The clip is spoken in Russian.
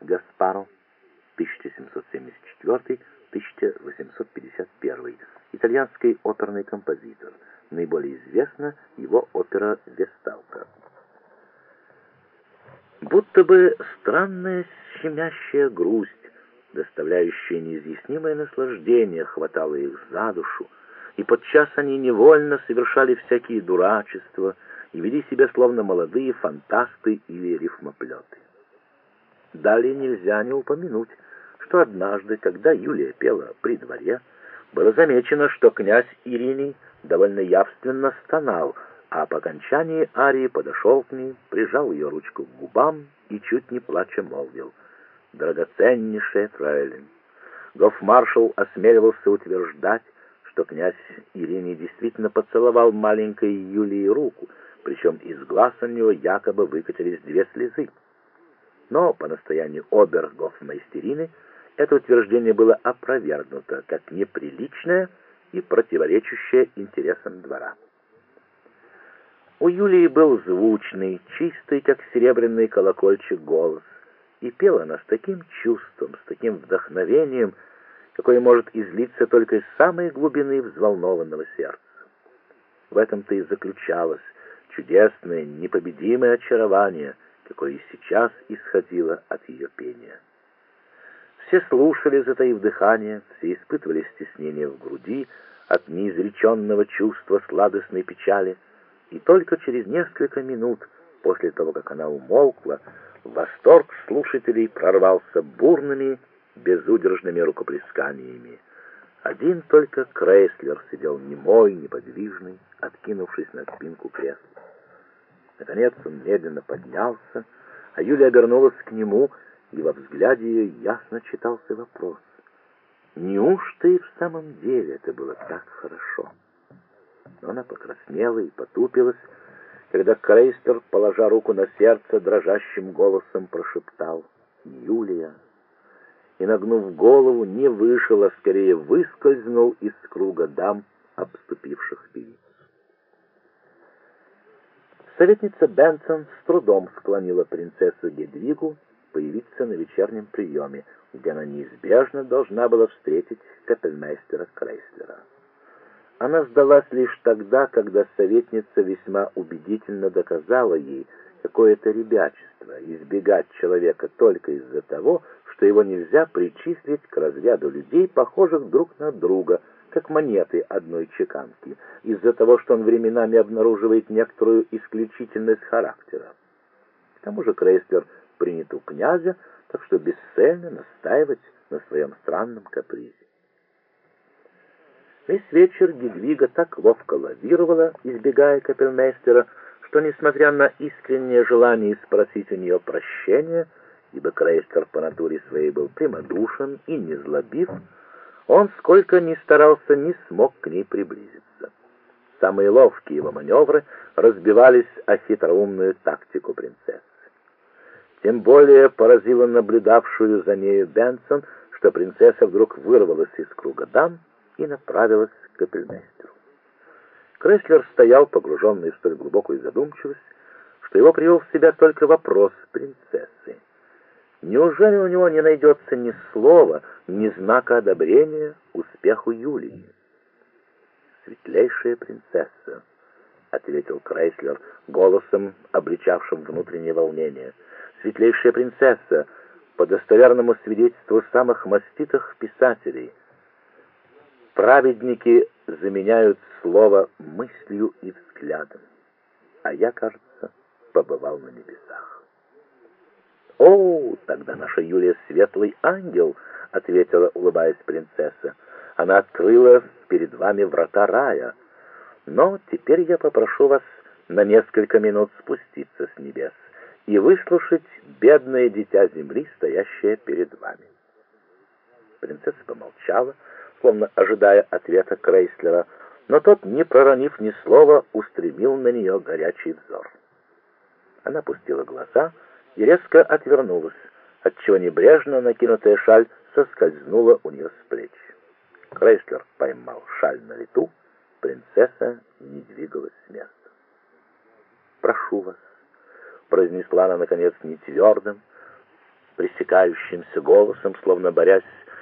Гаспаро, 1774-1851, итальянский оперный композитор. Наиболее известна его опера «Весталка». Будто бы странная щемящая грусть, доставляющая неизъяснимое наслаждение, хватала их за душу, и подчас они невольно совершали всякие дурачества и вели себя словно молодые фантасты или рифмоплеты. Далее нельзя не упомянуть, что однажды, когда Юлия пела при дворе, было замечено, что князь Ириний довольно явственно стонал, а по окончании арии подошел к ней, прижал ее ручку к губам и, чуть не плача, молвил: «Драгоценнейшая фрейлин». Гофмаршал осмеливался утверждать, что князь Ириний действительно поцеловал маленькой Юлии руку, причем из глаз у него якобы выкатились 2 слезы. Но по настоянию обер-гофмейстерины это утверждение было опровергнуто как неприличное и противоречащее интересам двора. У Юлии был звучный, чистый, как серебряный колокольчик, голос, и пела она с таким чувством, с таким вдохновением, какое может излиться только из самой глубины взволнованного сердца. В этом-то и заключалось чудесное, непобедимое очарование, какое и сейчас исходило от ее пения. Все слушали, затаив дыхание, все испытывали стеснение в груди от неизреченного чувства сладостной печали, и только через несколько минут после того, как она умолкла, восторг слушателей прорвался бурными, безудержными рукоплесканиями. Один только Крейслер сидел немой, неподвижный, откинувшись на спинку кресла. Наконец он медленно поднялся, а Юлия обернулась к нему, и во взгляде ее ясно читался вопрос: неужто и в самом деле это было так хорошо? Но она покраснела и потупилась, когда Крейслер, положа руку на сердце, дрожащим голосом прошептал: «Юлия!» и, нагнув голову, не вышел, а скорее выскользнул из круга дам, обступивших певицу. Советница Бентон с трудом склонила принцессу Гедвигу появиться на вечернем приеме, где она неизбежно должна была встретить капельмейстера Крейслера. Она сдалась лишь тогда, когда советница весьма убедительно доказала ей, какое это ребячество избегать человека только из-за того, что его нельзя причислить к разряду людей, похожих друг на друга, как монеты одной чеканки, из-за того, что он временами обнаруживает некоторую исключительность характера. К тому же Крейслер принят у князя, так что бесцельно настаивать на своем странном капризе. Весь вечер Гедвига так ловко лавировала, избегая капельмейстера, что, несмотря на искреннее желание спросить у нее прощения, ибо Крейслер по натуре своей был прямодушен и незлобив, он, сколько ни старался, не смог к ней приблизиться. Самые ловкие его маневры разбивались о хитроумную тактику принцессы. Тем более поразило наблюдавшую за нею Бенсон, что принцесса вдруг вырвалась из круга дам и направилась к капельмейстеру. Крейслер стоял, погруженный в столь глубокую задумчивость, что его привел в себя только вопрос принцессы. Неужели у него не найдется ни слова, ни знака одобрения успеху Юлии? «Светлейшая принцесса», — ответил Крейслер голосом, обличавшим внутреннее волнение, «светлейшая принцесса, по достоверному свидетельству самых маститых писателей, праведники заменяют слово мыслью и взглядом, а я, кажется, побывал на небесах». «О, тогда наша Юлия светлый ангел», — ответила, улыбаясь принцесса. «Она открыла перед вами врата рая. Но теперь я попрошу вас на несколько минут спуститься с небес и выслушать бедное дитя земли, стоящее перед вами». Принцесса помолчала, словно ожидая ответа Крейслера, но тот, не проронив ни слова, устремил на нее горячий взор. Она опустила глаза и резко отвернулась, отчего небрежно накинутая шаль соскользнула у нее с плеч. Крейслер поймал шаль на лету, принцесса не двигалась с места. «Прошу вас», — произнесла она, наконец, не твердым, пресекающимся голосом, словно борясь